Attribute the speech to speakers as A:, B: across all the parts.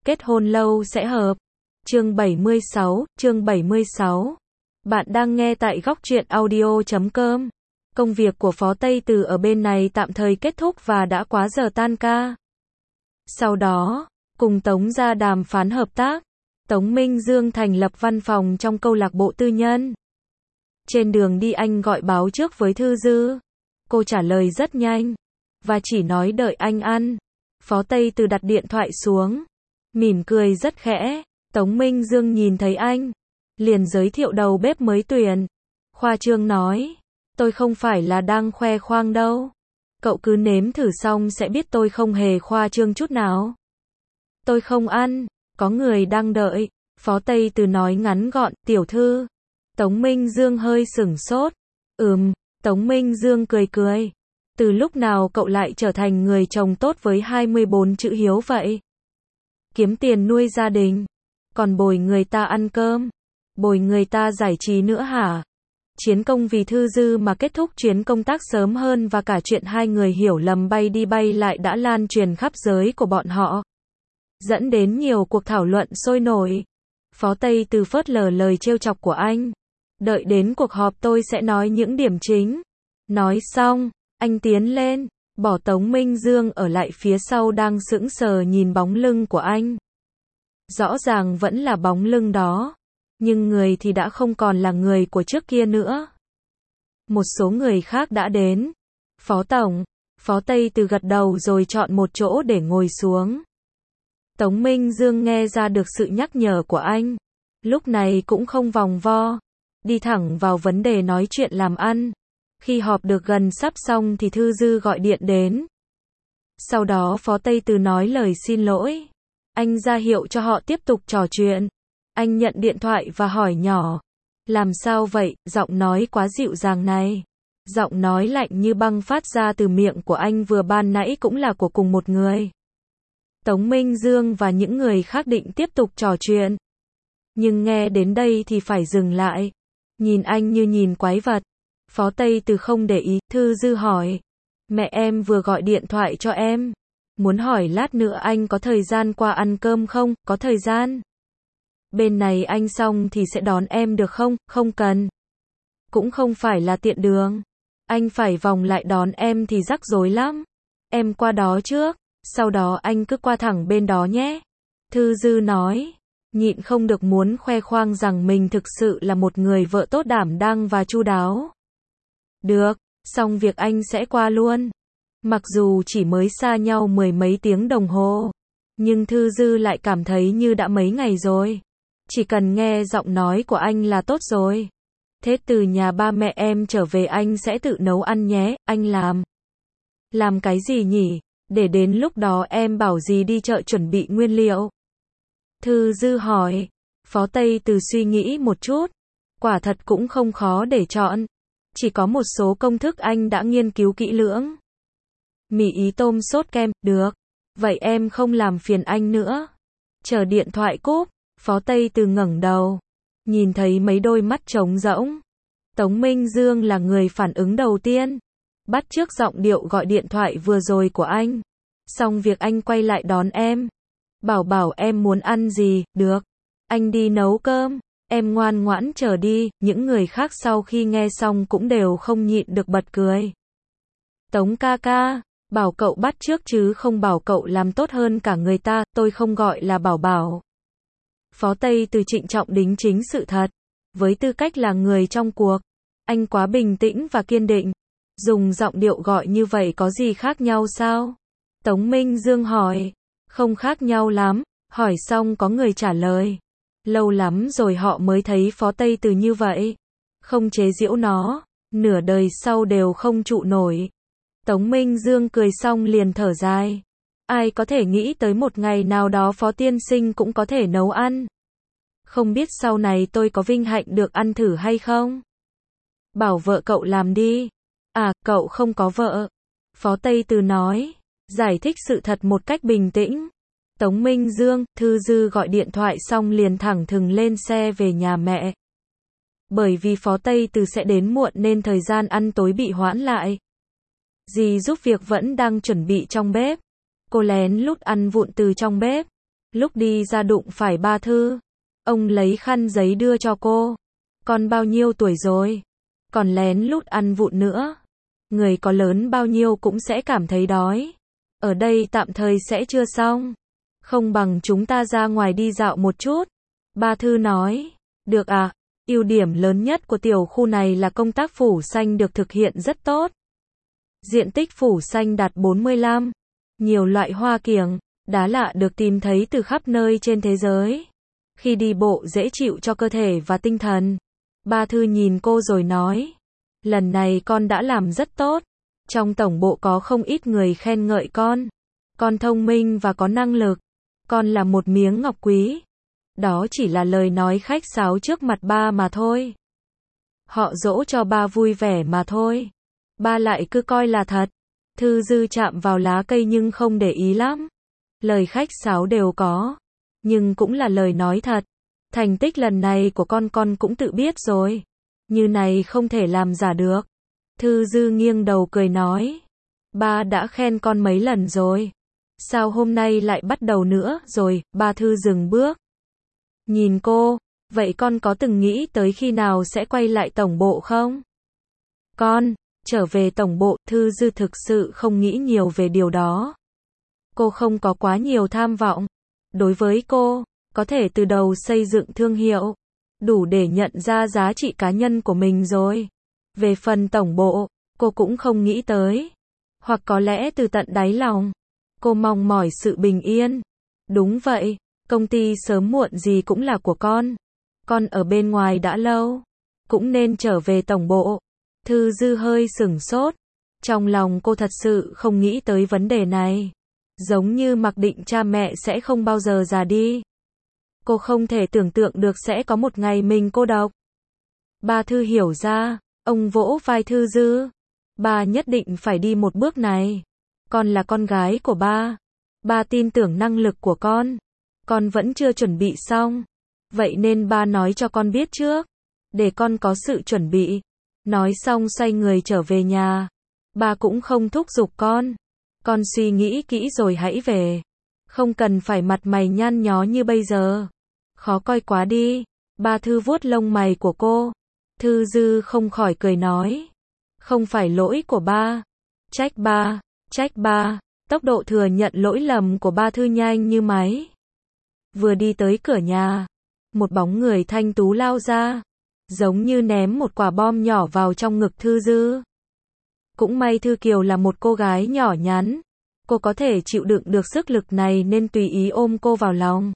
A: kết hôn lâu sẽ hợp. Chương 76. Bạn đang nghe tại góc truyện audio.com. Công việc của Phó Tây Từ ở bên này tạm thời kết thúc và đã quá giờ tan ca. Sau đó, cùng Tống gia đàm phán hợp tác, Tống Minh Dương thành lập văn phòng trong câu lạc bộ tư nhân. Trên đường đi anh gọi báo trước với Thư Dư. Cô trả lời rất nhanh, và chỉ nói đợi anh ăn. Phó Tây Từ đặt điện thoại xuống, mỉm cười rất khẽ. Tống Minh Dương nhìn thấy anh, liền giới thiệu đầu bếp mới tuyển. Khoa trương nói, tôi không phải là đang khoe khoang đâu. Cậu cứ nếm thử xong sẽ biết tôi không hề khoa trương chút nào. Tôi không ăn, có người đang đợi. Phó Tây Từ nói ngắn gọn, tiểu thư. Tống Minh Dương hơi sửng sốt. Tống Minh Dương cười cười. Từ lúc nào cậu lại trở thành người chồng tốt với 24 chữ hiếu vậy? Kiếm tiền nuôi gia đình, còn bồi người ta ăn cơm, bồi người ta giải trí nữa hả? Chiến công vì Thư Dư mà kết thúc chuyến công tác sớm hơn và cả chuyện hai người hiểu lầm bay đi bay lại đã lan truyền khắp giới của bọn họ, dẫn đến nhiều cuộc thảo luận sôi nổi. Phó Tây Từ phớt lờ lời trêu chọc của anh. Đợi đến cuộc họp tôi sẽ nói những điểm chính. Nói xong, anh tiến lên, bỏ Tống Minh Dương ở lại phía sau đang sững sờ nhìn bóng lưng của anh. Rõ ràng vẫn là bóng lưng đó, nhưng người thì đã không còn là người của trước kia nữa. Một số người khác đã đến. Phó Tổng, Phó Tây Từ gật đầu rồi chọn một chỗ để ngồi xuống. Tống Minh Dương nghe ra được sự nhắc nhở của anh. Lúc này cũng không vòng vo, đi thẳng vào vấn đề nói chuyện làm ăn. Khi họp được gần sắp xong thì Thư Dư gọi điện đến. Sau đó Phó Tây Từ nói lời xin lỗi. Anh ra hiệu cho họ tiếp tục trò chuyện. Anh nhận điện thoại và hỏi nhỏ. Làm sao vậy, giọng nói quá dịu dàng này. Giọng nói lạnh như băng phát ra từ miệng của anh vừa ban nãy cũng là của cùng một người. Tống Minh Dương và những người khác định tiếp tục trò chuyện, nhưng nghe đến đây thì phải dừng lại. Nhìn anh như nhìn quái vật. Phó Tây Từ không để ý. Thư Dư hỏi. Mẹ em vừa gọi điện thoại cho em. Muốn hỏi lát nữa anh có thời gian qua ăn cơm không? Có thời gian. Bên này anh xong thì sẽ đón em được không? Không cần. Cũng không phải là tiện đường. Anh phải vòng lại đón em thì rắc rối lắm. Em qua đó trước, sau đó anh cứ qua thẳng bên đó nhé. Thư Dư nói, nhịn không được muốn khoe khoang rằng mình thực sự là một người vợ tốt đảm đang và chu đáo. Được, xong việc anh sẽ qua luôn. Mặc dù chỉ mới xa nhau mười mấy tiếng đồng hồ, nhưng Thư Dư lại cảm thấy như đã mấy ngày rồi. Chỉ cần nghe giọng nói của anh là tốt rồi. Thế từ nhà ba mẹ em trở về anh sẽ tự nấu ăn nhé, anh làm. Làm cái gì nhỉ? Để đến lúc đó em bảo dì đi chợ chuẩn bị nguyên liệu. Thư Dư hỏi. Phó Tây Từ suy nghĩ một chút. Quả thật cũng không khó để chọn. Chỉ có một số công thức anh đã nghiên cứu kỹ lưỡng. Mì ý tôm sốt kem, được. Vậy em không làm phiền anh nữa. Chờ điện thoại cúp, Phó Tây Từ ngẩng đầu, nhìn thấy mấy đôi mắt trống rỗng. Tống Minh Dương là người phản ứng đầu tiên, bắt chước giọng điệu gọi điện thoại vừa rồi của anh. Xong việc anh quay lại đón em. Bảo em muốn ăn gì, được. Anh đi nấu cơm, em ngoan ngoãn chờ đi. Những người khác sau khi nghe xong cũng đều không nhịn được bật cười. Tống ca ca, bảo cậu bắt chước chứ không bảo cậu làm tốt hơn cả người ta, tôi không gọi là bảo. Phó Tây Từ trịnh trọng đính chính sự thật. Với tư cách là người trong cuộc, anh quá bình tĩnh và kiên định. Dùng giọng điệu gọi như vậy có gì khác nhau sao? Tống Minh Dương hỏi. Không khác nhau lắm. Hỏi xong có người trả lời. Lâu lắm rồi họ mới thấy Phó Tây Từ như vậy. Không chế giễu nó, nửa đời sau đều không trụ nổi. Tống Minh Dương cười xong liền thở dài. Ai có thể nghĩ tới một ngày nào đó Phó tiên sinh cũng có thể nấu ăn. Không biết sau này tôi có vinh hạnh được ăn thử hay không? Bảo vợ cậu làm đi. À, cậu không có vợ. Phó Tây Từ nói, giải thích sự thật một cách bình tĩnh. Tống Minh Dương, Thư Dư gọi điện thoại xong liền thẳng thừng lên xe về nhà mẹ. Bởi vì Phó Tây Từ sẽ đến muộn nên thời gian ăn tối bị hoãn lại. Dì giúp việc vẫn đang chuẩn bị trong bếp. Cô lén lút ăn vụn từ trong bếp. Lúc đi ra đụng phải ba Thư. Ông lấy khăn giấy đưa cho cô. Con bao nhiêu tuổi rồi? Còn lén lút ăn vụng nữa. Người có lớn bao nhiêu cũng sẽ cảm thấy đói. Ở đây tạm thời sẽ chưa xong. Không bằng chúng ta ra ngoài đi dạo một chút. Ba Thư nói. Được ạ. Ưu điểm lớn nhất của tiểu khu này là công tác phủ xanh được thực hiện rất tốt. Diện tích phủ xanh đạt 45. Nhiều loại hoa kiểng, đá lạ được tìm thấy từ khắp nơi trên thế giới. Khi đi bộ dễ chịu cho cơ thể và tinh thần. Ba Thư nhìn cô rồi nói. Lần này con đã làm rất tốt. Trong tổng bộ có không ít người khen ngợi con. Con thông minh và có năng lực. Con là một miếng ngọc quý. Đó chỉ là lời nói khách sáo trước mặt ba mà thôi. Họ dỗ cho ba vui vẻ mà thôi. Ba lại cứ coi là thật. Thư Dư chạm vào lá cây nhưng không để ý lắm. Lời khách sáo đều có. Nhưng cũng là lời nói thật. Thành tích lần này của con cũng tự biết rồi. Như này không thể làm giả được. Thư Dư nghiêng đầu cười nói. Ba đã khen con mấy lần rồi. Sao hôm nay lại bắt đầu nữa rồi? Ba Thư dừng bước. Nhìn cô. Vậy con có từng nghĩ tới khi nào sẽ quay lại tổng bộ không? Con, trở về tổng bộ, Thư Dư thực sự không nghĩ nhiều về điều đó. Cô không có quá nhiều tham vọng. Đối với cô, có thể từ đầu xây dựng thương hiệu, đủ để nhận ra giá trị cá nhân của mình rồi. Về phần tổng bộ, cô cũng không nghĩ tới. Hoặc có lẽ từ tận đáy lòng, cô mong mỏi sự bình yên. Đúng vậy, công ty sớm muộn gì cũng là của con. Con ở bên ngoài đã lâu, cũng nên trở về tổng bộ. Thư Dư hơi sửng sốt. Trong lòng cô thật sự không nghĩ tới vấn đề này. Giống như mặc định cha mẹ sẽ không bao giờ già đi. Cô không thể tưởng tượng được sẽ có một ngày mình cô độc. Ba Thư hiểu ra, ông vỗ vai Thư Dư. Ba nhất định phải đi một bước này. Con là con gái của ba. Ba tin tưởng năng lực của con. Con vẫn chưa chuẩn bị xong. Vậy nên ba nói cho con biết trước. Để con có sự chuẩn bị. Nói xong xoay người trở về nhà. Ba cũng không thúc giục con. Con suy nghĩ kỹ rồi hãy về. Không cần phải mặt mày nhăn nhó như bây giờ. Khó coi quá đi. Ba Thư vuốt lông mày của cô. Thư Dư không khỏi cười nói. Không phải lỗi của ba. Trách ba. Trách ba. Tốc độ thừa nhận lỗi lầm của ba Thư nhanh như máy. Vừa đi tới cửa nhà. Một bóng người thanh tú lao ra. Giống như ném một quả bom nhỏ vào trong ngực Thư Dư. Cũng may Thư Kiều là một cô gái nhỏ nhắn. Cô có thể chịu đựng được sức lực này nên tùy ý ôm cô vào lòng.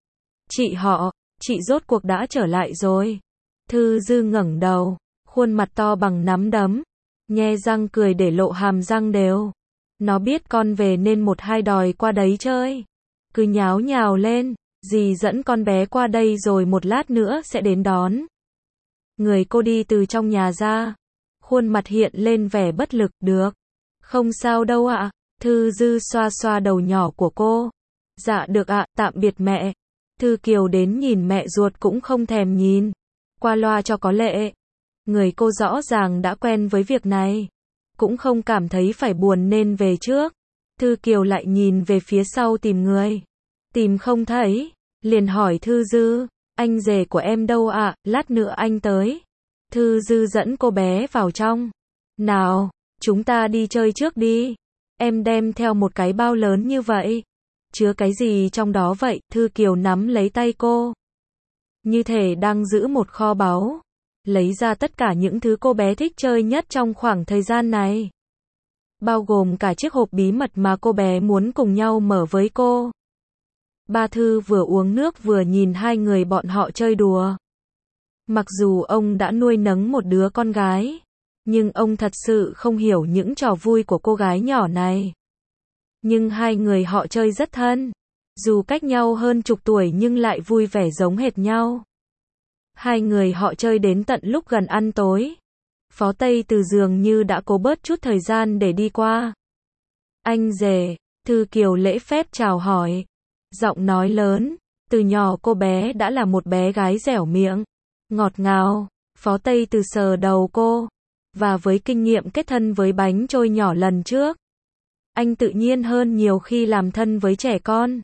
A: Chị rốt cuộc đã trở lại rồi. Thư Dư ngẩng đầu, khuôn mặt to bằng nắm đấm, nhe răng cười để lộ hàm răng đều. Nó biết con về nên một hai đòi qua đấy chơi. Cứ nháo nhào lên, dì dẫn con bé qua đây rồi một lát nữa sẽ đến đón. Người cô đi từ trong nhà ra, khuôn mặt hiện lên vẻ bất lực. Được, không sao đâu ạ. Thư Dư xoa xoa đầu nhỏ của cô. Dạ được ạ, tạm biệt mẹ. Thư Kiều đến nhìn mẹ ruột cũng không thèm nhìn. Qua loa cho có lệ. Người cô rõ ràng đã quen với việc này. Cũng không cảm thấy phải buồn nên về trước. Thư Kiều lại nhìn về phía sau tìm người. Tìm không thấy. Liền hỏi Thư Dư. Anh rể của em đâu ạ? Lát nữa anh tới. Thư Dư dẫn cô bé vào trong. Nào, chúng ta đi chơi trước đi. Em đem theo một cái bao lớn như vậy. Chứa cái gì trong đó vậy? Thư Kiều nắm lấy tay cô. Như thể đang giữ một kho báu. Lấy ra tất cả những thứ cô bé thích chơi nhất trong khoảng thời gian này. Bao gồm cả chiếc hộp bí mật mà cô bé muốn cùng nhau mở với cô. Ba Thư vừa uống nước vừa nhìn hai người bọn họ chơi đùa. Mặc dù ông đã nuôi nấng một đứa con gái, nhưng ông thật sự không hiểu những trò vui của cô gái nhỏ này. Nhưng hai người họ chơi rất thân. Dù cách nhau hơn chục tuổi nhưng lại vui vẻ giống hệt nhau. Hai người họ chơi đến tận lúc gần ăn tối. Phó Tây Từ dường như đã cố bớt chút thời gian để đi qua. Anh rể, Thư Kiều lễ phép chào hỏi. Giọng nói lớn, từ nhỏ cô bé đã là một bé gái dẻo miệng, ngọt ngào. Phó Tây Từ sờ đầu cô. Và với kinh nghiệm kết thân với bánh trôi nhỏ lần trước, anh tự nhiên hơn nhiều khi làm thân với trẻ con.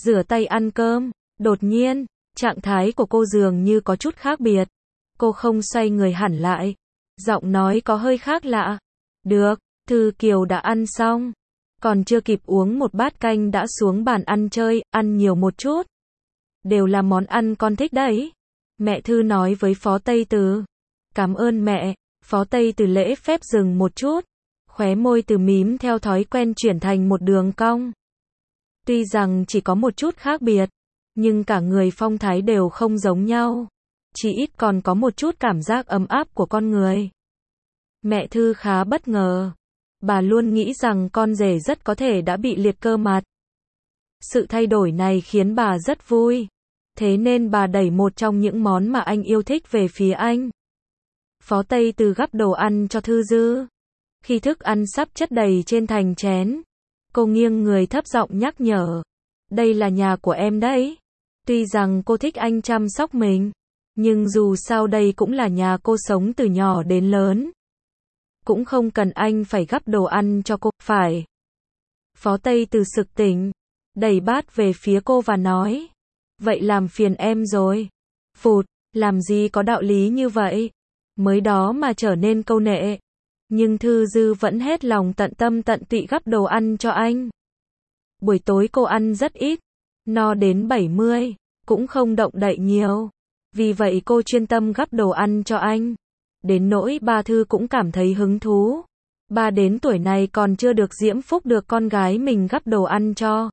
A: rửa tay ăn cơm. Đột nhiên, trạng thái của cô dường như có chút khác biệt. Cô không xoay người hẳn lại. Giọng nói có hơi khác lạ. Được, Thư Kiều đã ăn xong. Còn chưa kịp uống một bát canh đã xuống bàn ăn chơi, ăn nhiều một chút. Đều là món ăn con thích đấy. Mẹ Thư nói với Phó Tây Từ. Cảm ơn mẹ. Phó Tây Từ lễ phép dừng một chút. Khóe môi Từ mím theo thói quen chuyển thành một đường cong. Tuy rằng chỉ có một chút khác biệt, nhưng cả người phong thái đều không giống nhau. Chỉ ít còn có một chút cảm giác ấm áp của con người. Mẹ Thư khá bất ngờ. Bà luôn nghĩ rằng con rể rất có thể đã bị liệt cơ mặt. Sự thay đổi này khiến bà rất vui. Thế nên bà đẩy một trong những món mà anh yêu thích về phía anh. Phó Tây Từ gắp đồ ăn cho Thư Dư. Khi thức ăn sắp chất đầy trên thành chén, cô nghiêng người thấp giọng nhắc nhở. Đây là nhà của em đấy. Tuy rằng cô thích anh chăm sóc mình, nhưng dù sao đây cũng là nhà cô sống từ nhỏ đến lớn. Cũng không cần anh phải gắp đồ ăn cho cô, phải. Phó Tây Từ sực tỉnh, đẩy bát về phía cô và nói. Vậy làm phiền em rồi. Phụt, làm gì có đạo lý như vậy. Mới đó mà trở nên câu nệ. Nhưng Thư Dư vẫn hết lòng tận tâm tận tụy gắp đồ ăn cho anh. Buổi tối cô ăn rất ít, no đến 70, cũng không động đậy nhiều. Vì vậy cô chuyên tâm gắp đồ ăn cho anh. Đến nỗi ba Thư cũng cảm thấy hứng thú. Ba đến tuổi này còn chưa được diễm phúc được con gái mình gắp đồ ăn cho.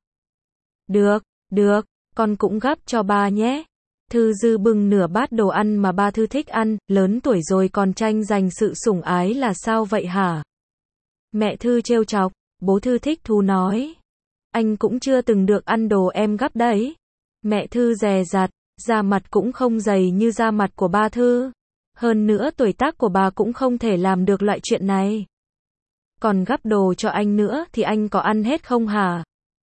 A: Được, con cũng gắp cho ba nhé. Thư Dư bưng nửa bát đồ ăn mà ba Thư thích ăn, lớn tuổi rồi còn tranh giành sự sủng ái là sao vậy hả? Mẹ Thư trêu chọc, bố Thư thích thú nói. Anh cũng chưa từng được ăn đồ em gắp đấy. Mẹ Thư dè dặt, da mặt cũng không dày như da mặt của ba Thư. Hơn nữa tuổi tác của bà cũng không thể làm được loại chuyện này. Còn gắp đồ cho anh nữa thì anh có ăn hết không hả?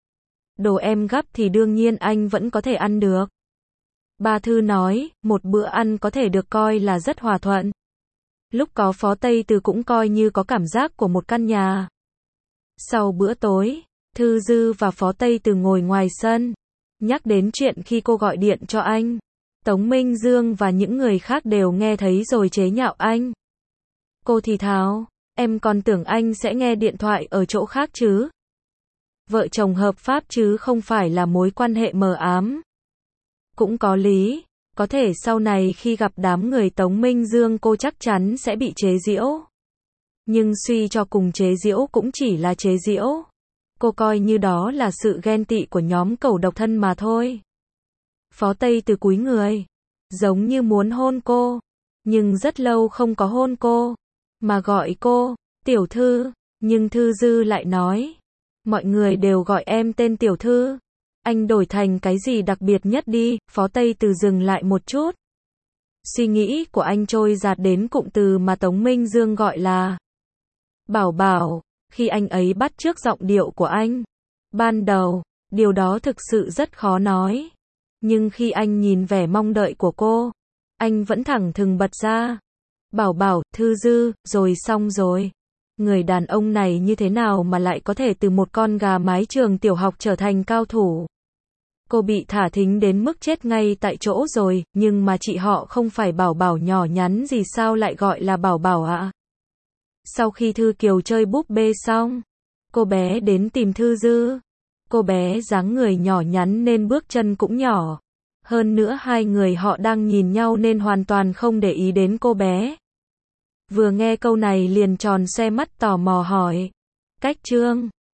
A: Đồ em gắp thì đương nhiên anh vẫn có thể ăn được. Ba Thư nói, một bữa ăn có thể được coi là rất hòa thuận. Lúc có Phó Tây Từ cũng coi như có cảm giác của một căn nhà. Sau bữa tối, Thư Dư và Phó Tây Từ ngồi ngoài sân, nhắc đến chuyện khi cô gọi điện cho anh. Tống Minh Dương và những người khác đều nghe thấy rồi chế nhạo anh. Cô thì thào, em còn tưởng anh sẽ nghe điện thoại ở chỗ khác chứ. Vợ chồng hợp pháp chứ không phải là mối quan hệ mờ ám. Cũng có lý, có thể sau này khi gặp đám người Tống Minh Dương cô chắc chắn sẽ bị chế giễu. Nhưng suy cho cùng chế giễu cũng chỉ là chế giễu. Cô coi như đó là sự ghen tị của nhóm cẩu độc thân mà thôi. Phó Tây Từ cúi người, giống như muốn hôn cô, nhưng rất lâu không có hôn cô, mà gọi cô, tiểu thư, nhưng Thư Dư lại nói, mọi người đều gọi em tên tiểu thư, anh đổi thành cái gì đặc biệt nhất đi. Phó Tây Từ dừng lại một chút. Suy nghĩ của anh trôi dạt đến cụm từ mà Tống Minh Dương gọi là Bảo Bảo, khi anh ấy bắt chước giọng điệu của anh. Ban đầu, điều đó thực sự rất khó nói. Nhưng khi anh nhìn vẻ mong đợi của cô, anh vẫn thẳng thừng bật ra. Bảo Bảo, Thư Dư, rồi xong rồi. Người đàn ông này như thế nào mà lại có thể từ một con gà mái trường tiểu học trở thành cao thủ. Cô bị thả thính đến mức chết ngay tại chỗ rồi, nhưng mà chị họ không phải Bảo Bảo nhỏ nhắn gì sao lại gọi là Bảo Bảo ạ? Sau khi Thư Kiều chơi búp bê xong, cô bé đến tìm Thư Dư. Cô bé dáng người nhỏ nhắn nên bước chân cũng nhỏ. Hơn nữa hai người họ đang nhìn nhau nên hoàn toàn không để ý đến cô bé. Vừa nghe câu này liền tròn xoe mắt tò mò hỏi. Cách Trương,